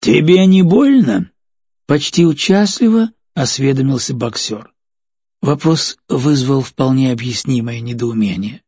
«Тебе не больно?» — почти участливо осведомился боксер. Вопрос вызвал вполне объяснимое недоумение.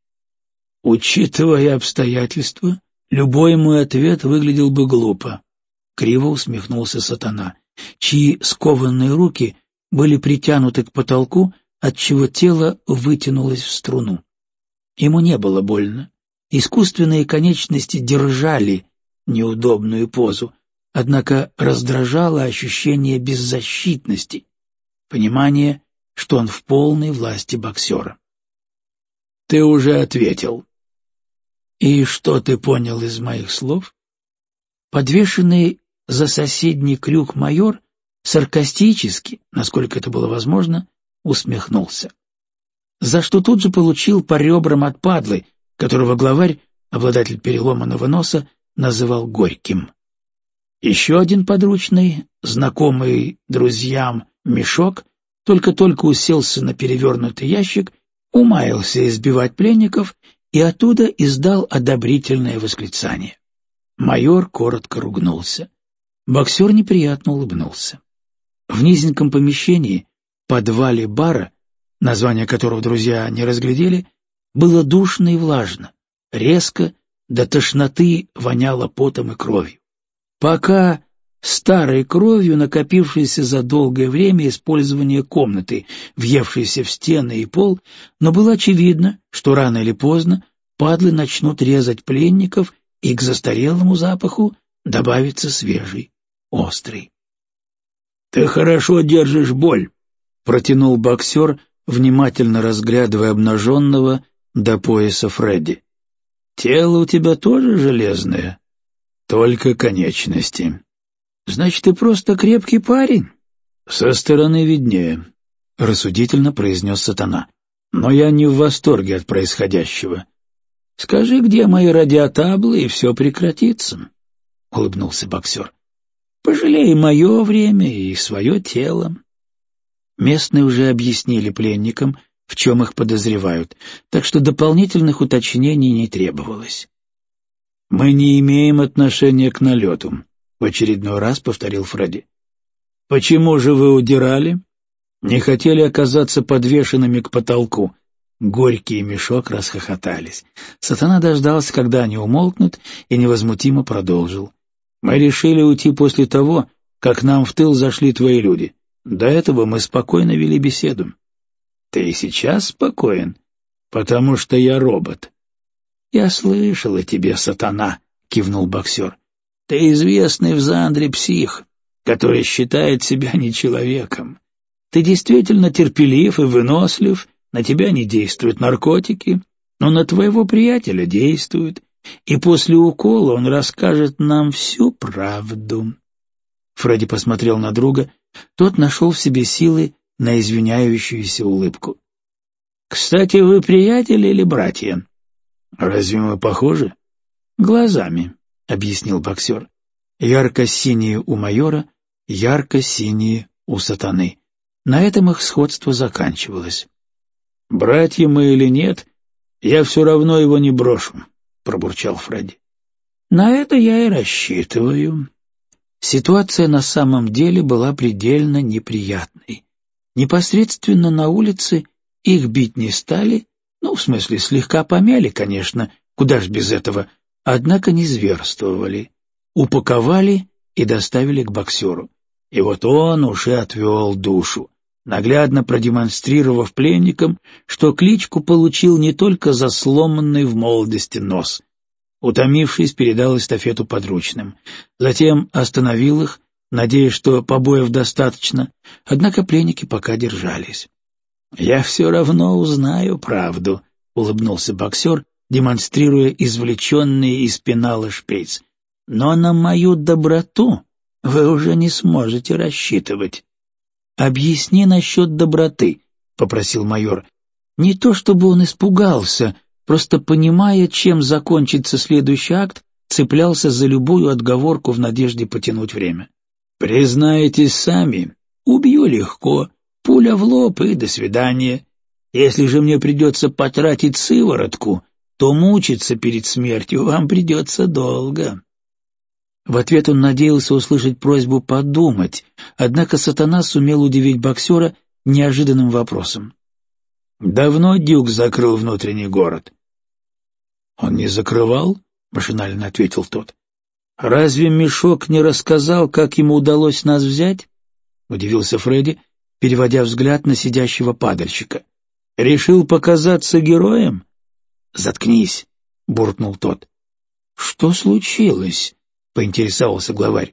«Учитывая обстоятельства, любой мой ответ выглядел бы глупо», — криво усмехнулся сатана, чьи скованные руки были притянуты к потолку, отчего тело вытянулось в струну. Ему не было больно. Искусственные конечности держали неудобную позу, однако раздражало ощущение беззащитности, понимание, что он в полной власти боксера. «Ты уже ответил». «И что ты понял из моих слов?» Подвешенный за соседний крюк майор саркастически, насколько это было возможно, усмехнулся, за что тут же получил по ребрам от падлы, которого главарь, обладатель переломанного носа, называл горьким. Еще один подручный, знакомый друзьям мешок, только-только уселся на перевернутый ящик, умаялся избивать пленников и оттуда издал одобрительное восклицание. Майор коротко ругнулся. Боксер неприятно улыбнулся. В низеньком помещении, подвале бара, название которого друзья не разглядели, было душно и влажно, резко, до тошноты воняло потом и кровью. Пока старой кровью, накопившейся за долгое время использования комнаты, въевшейся в стены и пол, но было очевидно, что рано или поздно падлы начнут резать пленников, и к застарелому запаху добавится свежий, острый. «Ты хорошо держишь боль», — протянул боксер, внимательно разглядывая обнаженного до пояса Фредди. «Тело у тебя тоже железное?» «Только конечности». «Значит, ты просто крепкий парень?» «Со стороны виднее», — рассудительно произнес сатана. «Но я не в восторге от происходящего. Скажи, где мои радиотаблы, и все прекратится», — улыбнулся боксер. «Пожалей мое время и свое тело». Местные уже объяснили пленникам, в чем их подозревают, так что дополнительных уточнений не требовалось. «Мы не имеем отношения к налету», — в очередной раз повторил Фредди. «Почему же вы удирали? Не хотели оказаться подвешенными к потолку?» Горький и мешок расхохотались. Сатана дождался, когда они умолкнут, и невозмутимо продолжил. «Мы решили уйти после того, как нам в тыл зашли твои люди. До этого мы спокойно вели беседу». «Ты и сейчас спокоен, потому что я робот». «Я слышал о тебе, сатана», — кивнул боксер. «Ты известный в Зандре псих, который считает себя не человеком. Ты действительно терпелив и вынослив, на тебя не действуют наркотики, но на твоего приятеля действуют, и после укола он расскажет нам всю правду». Фредди посмотрел на друга, тот нашел в себе силы на извиняющуюся улыбку. «Кстати, вы приятели или братья?» «Разве мы похожи?» «Глазами», — объяснил боксер. «Ярко-синие у майора, ярко-синие у сатаны». На этом их сходство заканчивалось. «Братья мы или нет, я все равно его не брошу», — пробурчал Фредди. «На это я и рассчитываю». Ситуация на самом деле была предельно неприятной. Непосредственно на улице их бить не стали, ну, в смысле, слегка помяли, конечно, куда ж без этого, однако не зверствовали. Упаковали и доставили к боксеру. И вот он уже отвел душу, наглядно продемонстрировав пленникам, что кличку получил не только за сломанный в молодости нос. Утомившись, передал эстафету подручным. Затем остановил их, надеясь, что побоев достаточно, однако пленники пока держались. «Я все равно узнаю правду», — улыбнулся боксер, демонстрируя извлеченный из пенала шприц. «Но на мою доброту вы уже не сможете рассчитывать». «Объясни насчет доброты», — попросил майор. Не то чтобы он испугался, просто понимая, чем закончится следующий акт, цеплялся за любую отговорку в надежде потянуть время. «Признаетесь сами, убью легко, пуля в лоб и до свидания. Если же мне придется потратить сыворотку, то мучиться перед смертью вам придется долго». В ответ он надеялся услышать просьбу подумать, однако сатана сумел удивить боксера неожиданным вопросом. «Давно Дюк закрыл внутренний город?» «Он не закрывал?» — машинально ответил тот. «Разве Мешок не рассказал, как ему удалось нас взять?» — удивился Фредди, переводя взгляд на сидящего падальщика. «Решил показаться героем?» «Заткнись!» — буркнул тот. «Что случилось?» — поинтересовался главарь.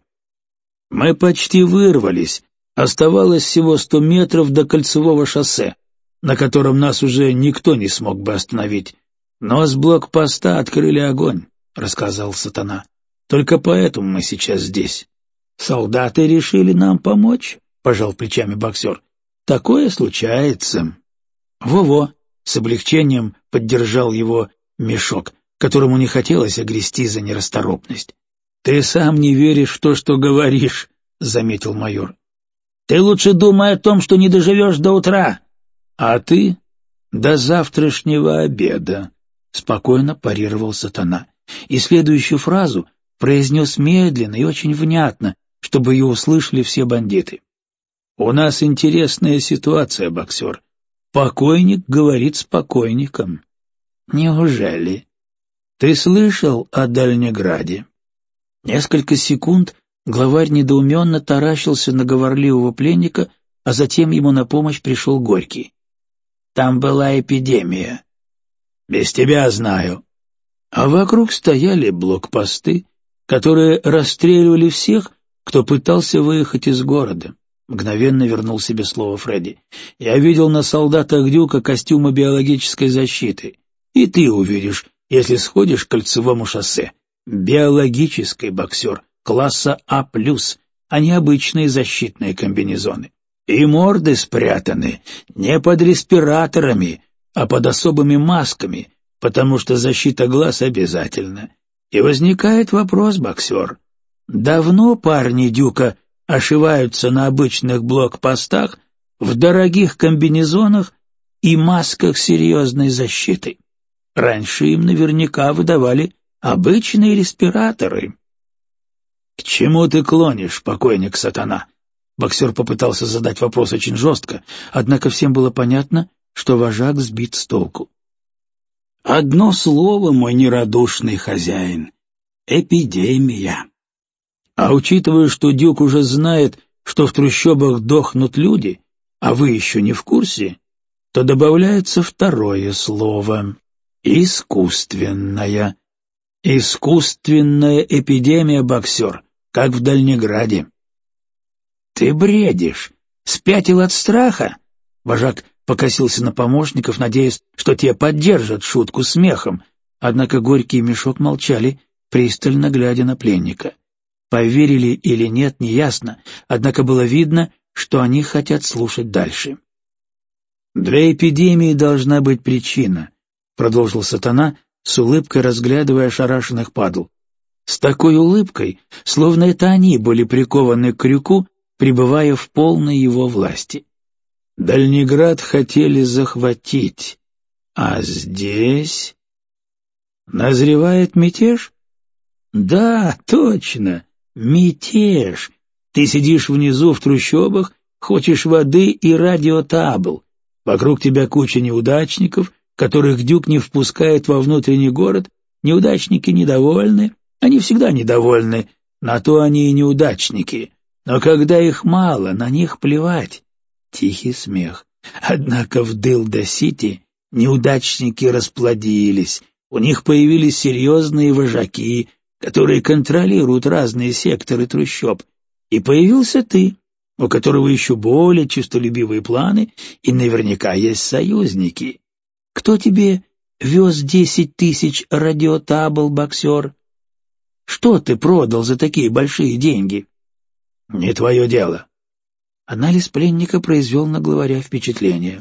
«Мы почти вырвались. Оставалось всего 100 метров до кольцевого шоссе, на котором нас уже никто не смог бы остановить. Но с блокпоста открыли огонь», — рассказал сатана. «Только поэтому мы сейчас здесь». «Солдаты решили нам помочь?» — пожал плечами боксер. «Такое случается». «Во-во», — с облегчением поддержал его Мешок, которому не хотелось огрести за нерасторопность. «Ты сам не веришь в то, что говоришь», — заметил майор. «Ты лучше думай о том, что не доживешь до утра». «А ты до завтрашнего обеда», — спокойно парировал сатана. И следующую фразу произнес медленно и очень внятно, чтобы ее услышали все бандиты. «У нас интересная ситуация, боксер. Покойник говорит с покойником». «Неужели? Ты слышал о Дальнеграде?» Несколько секунд главарь недоуменно таращился на говорливого пленника, а затем ему на помощь пришел Горький. «Там была эпидемия». «Без тебя знаю». А вокруг стояли блокпосты, которые расстреливали всех, кто пытался выехать из города. Мгновенно вернул себе слово Фредди. «Я видел на солдатах Дюка костюмы биологической защиты. И ты увидишь, если сходишь к кольцевому шоссе. Биологический боксер, класса А+, а не обычные защитные комбинезоны. И морды спрятаны не под респираторами, а под особыми масками, потому что защита глаз обязательна. И возникает вопрос, боксер. Давно парни Дюка ошиваются на обычных блокпостах в дорогих комбинезонах и масках серьезной защиты? Раньше им наверняка выдавали обычные респираторы». «К чему ты клонишь, покойник сатана?» Боксер попытался задать вопрос очень жестко, однако всем было понятно, что вожак сбит с толку. «Одно слово, мой нерадушный хозяин — эпидемия. А учитывая, что Дюк уже знает, что в трущобах дохнут люди, а вы еще не в курсе, то добавляется второе слово — искусственная. Искусственная эпидемия, боксер, как в Дальнеграде». «Ты бредишь! Спятил от страха?» Вожак покосился на помощников, надеясь, что те поддержат шутку смехом, однако Горький и Мешок молчали, пристально глядя на пленника. Поверили или нет, неясно, однако было видно, что они хотят слушать дальше. «Для эпидемии должна быть причина», — продолжил сатана, с улыбкой разглядывая ошарашенных падл. С такой улыбкой, словно это они были прикованы к крюку, пребывая в полной его власти. Дальнеград хотели захватить, а здесь... Назревает мятеж? Да, точно, мятеж. Ты сидишь внизу в трущобах, хочешь воды и радиотабл. Вокруг тебя куча неудачников, которых Дюк не впускает во внутренний город. Неудачники недовольны, они всегда недовольны, на то они и неудачники. Но когда их мало, на них плевать. Тихий смех. Однако в Дылда-Сити неудачники расплодились. У них появились серьезные вожаки, которые контролируют разные секторы трущоб. И появился ты, у которого еще более честолюбивые планы, и наверняка есть союзники. Кто тебе вез 10 тысяч радиотабл, боксер? Что ты продал за такие большие деньги? Не твое дело. Анализ пленника произвел на главаря впечатление.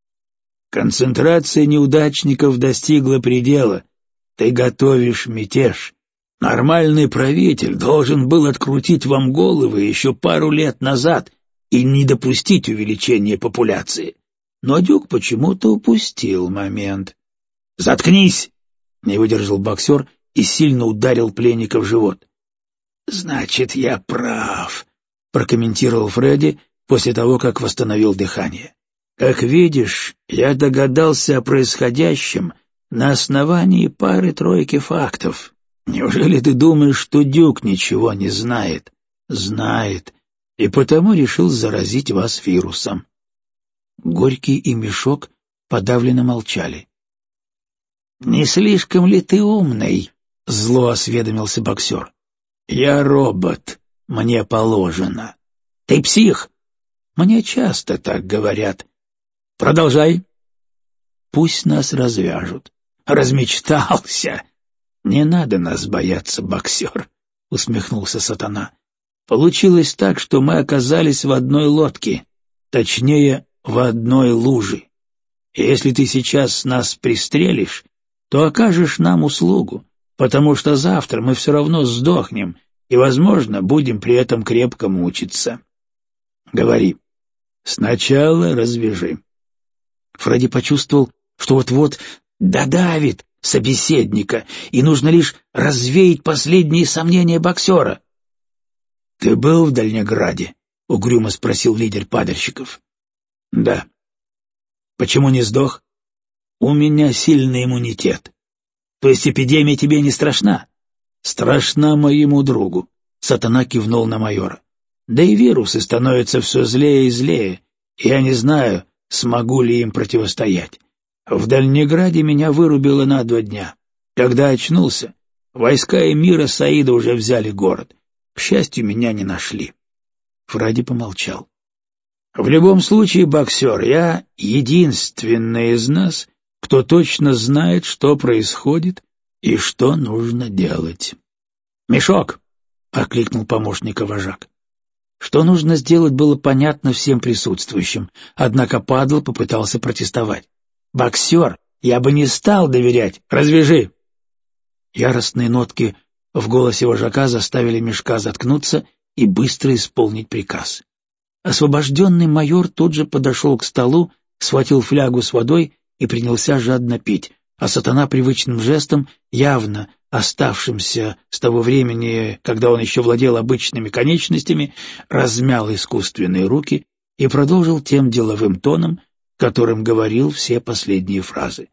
Концентрация неудачников достигла предела. Ты готовишь мятеж. Нормальный правитель должен был открутить вам головы еще пару лет назад и не допустить увеличения популяции. Но Дюк почему-то упустил момент. «Заткнись!» — не выдержал боксер и сильно ударил пленника в живот. «Значит, я прав», — прокомментировал Фредди после того, как восстановил дыхание. «Как видишь, я догадался о происходящем на основании пары-тройки фактов. Неужели ты думаешь, что Дюк ничего не знает?» «Знает, и потому решил заразить вас вирусом». Горький и Мешок подавленно молчали. «Не слишком ли ты умный?» — зло осведомился боксер. «Я робот, мне положено». «Ты псих?» «Мне часто так говорят». «Продолжай». «Пусть нас развяжут». «Размечтался». «Не надо нас бояться, боксер», — усмехнулся Сатана. «Получилось так, что мы оказались в одной лодке, точнее, в одной луже. И если ты сейчас нас пристрелишь, то окажешь нам услугу, потому что завтра мы все равно сдохнем и, возможно, будем при этом крепко мучиться. Говори. Сначала развяжи». Фредди почувствовал, что вот-вот додавит собеседника, и нужно лишь развеять последние сомнения боксера. — Ты был в Дальнеграде? — угрюмо спросил лидер падальщиков. — Да. — Почему не сдох? — У меня сильный иммунитет. — То есть эпидемия тебе не страшна? — Страшна моему другу. Сатана кивнул на майора. — Да и вирусы становятся все злее и злее, и я не знаю, смогу ли им противостоять. В Дальнеграде меня вырубило на 2 дня. Когда очнулся, войска эмира Саида уже взяли город. К счастью, меня не нашли. Фредди помолчал. В любом случае, боксер, я единственный из нас, кто точно знает, что происходит и что нужно делать. «Мешок!» — окликнул помощника вожак. Что нужно сделать, было понятно всем присутствующим, однако Падл попытался протестовать. «Боксер, я бы не стал доверять. Развяжи!» Яростные нотки в голосе вожака заставили Мешка заткнуться и быстро исполнить приказ. Освобожденный майор тут же подошел к столу, схватил флягу с водой и принялся жадно пить, а Сатана привычным жестом, явно оставшимся с того времени, когда он еще владел обычными конечностями, размял искусственные руки и продолжил тем деловым тоном, которым говорил все последние фразы.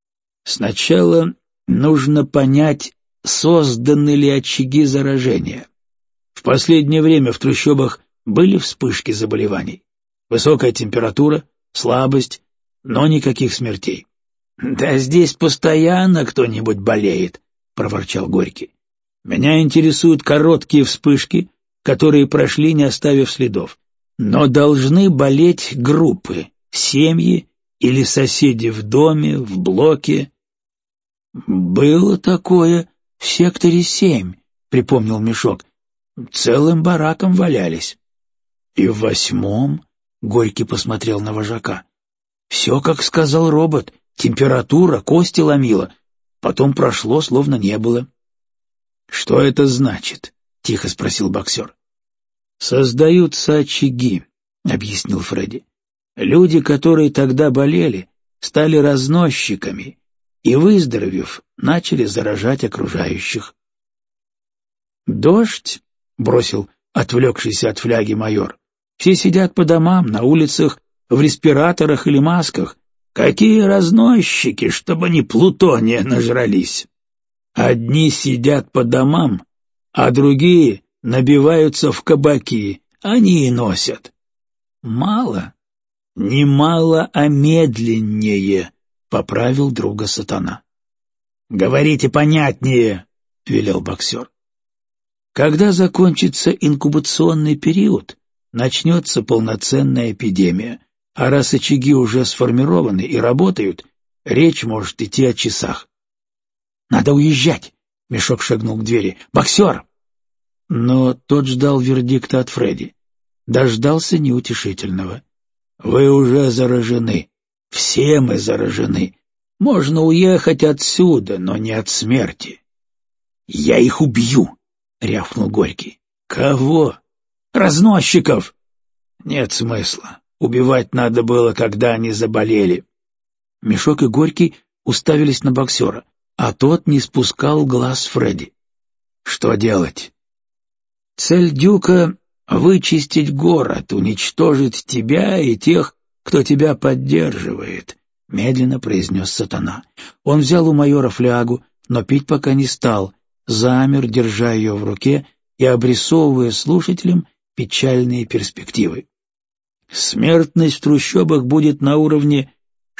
Сначала нужно понять, созданы ли очаги заражения. В последнее время в трущобах были вспышки заболеваний. Высокая температура, слабость, но никаких смертей. — Да здесь постоянно кто-нибудь болеет, — проворчал Горький. — Меня интересуют короткие вспышки, которые прошли, не оставив следов. Но должны болеть группы, семьи или соседи в доме, в блоке. — Было такое в секторе 7, — припомнил Мешок. Целым бараком валялись. — И в 8-м, — Горький посмотрел на вожака. — Все, как сказал робот, температура, кости ломила. Потом прошло, словно не было. — Что это значит? — тихо спросил боксер. — Создаются очаги, — объяснил Фредди. Люди, которые тогда болели, стали разносчиками и, выздоровев, начали заражать окружающих. «Дождь?» — бросил отвлекшийся от фляги майор. «Все сидят по домам, на улицах, в респираторах или масках. Какие разносчики, чтобы они плутония нажрались! Одни сидят по домам, а другие набиваются в кабаки, они и носят. Мало, не мало, а медленнее», — поправил друга Сатана. «Говорите понятнее», — велел боксер. «Когда закончится инкубационный период, начнется полноценная эпидемия, а раз очаги уже сформированы и работают, речь может идти о часах». «Надо уезжать», — Мешок шагнул к двери. «Боксер!» Но тот ждал вердикта от Фредди. Дождался неутешительного. «Вы уже заражены. Все мы заражены. Можно уехать отсюда, но не от смерти». «Я их убью!» — рявкнул Горький. «Кого?» «Разносчиков!» «Нет смысла. Убивать надо было, когда они заболели». Мешок и Горький уставились на боксера, а тот не спускал глаз с Фредди. «Что делать?» Цель Дюка — вычистить город, уничтожить тебя и тех, кто тебя поддерживает, — медленно произнес Сатана. Он взял у майора флягу, но пить пока не стал, замер, держа ее в руке и обрисовывая слушателям печальные перспективы. Смертность в трущобах будет на уровне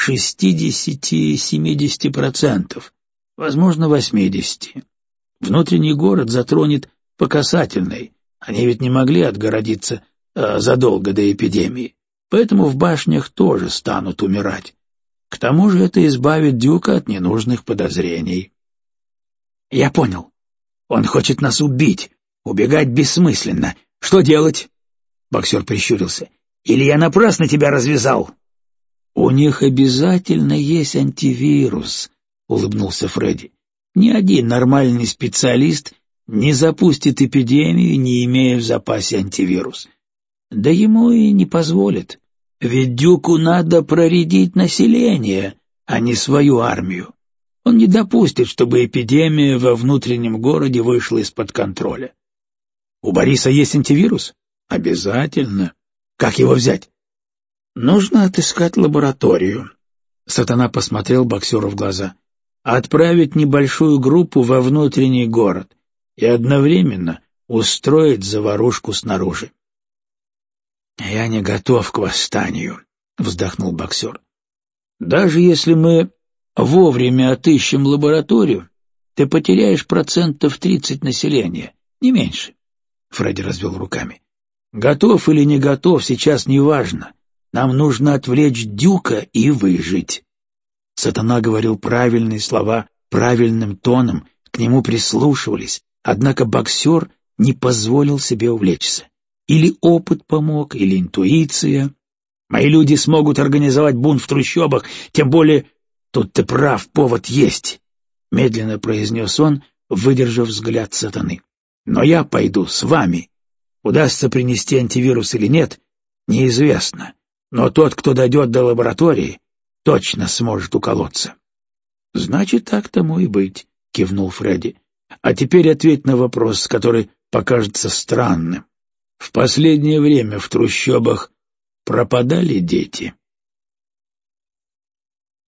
60–70%, возможно, 80%. Внутренний город затронет по касательной, они ведь не могли отгородиться задолго до эпидемии, поэтому в башнях тоже станут умирать. К тому же это избавит Дюка от ненужных подозрений. Я понял. Он хочет нас убить. Убегать бессмысленно. Что делать? Боксер прищурился. Или я напрасно тебя развязал? У них обязательно есть антивирус, улыбнулся Фредди. Ни один нормальный специалист не запустит эпидемию, не имея в запасе антивирус. Да ему и не позволит. Ведь Дюку надо проредить население, а не свою армию. Он не допустит, чтобы эпидемия во внутреннем городе вышла из-под контроля. У Бориса есть антивирус? Обязательно. Как его взять? Нужно отыскать лабораторию. Сатана посмотрел боксеру в глаза. Отправить небольшую группу во внутренний город и одновременно устроить заварушку снаружи. «Я не готов к восстанию», — вздохнул боксер. «Даже если мы вовремя отыщем лабораторию, ты потеряешь 30% населения, не меньше». Фредди развел руками. «Готов или не готов, сейчас не важно. Нам нужно отвлечь Дюка и выжить». Сатана говорил правильные слова правильным тоном, к нему прислушивались, однако боксер не позволил себе увлечься. Или опыт помог, или интуиция. Мои люди смогут организовать бунт в трущобах, тем более тут ты прав, повод есть, — медленно произнес он, выдержав взгляд Сатаны. Но я пойду с вами. Удастся принести антивирус или нет, неизвестно, но тот, кто дойдет до лаборатории, точно сможет уколоться. — Значит, так тому и быть, — кивнул Фредди. — А теперь ответь на вопрос, который покажется странным. В последнее время в трущобах пропадали дети.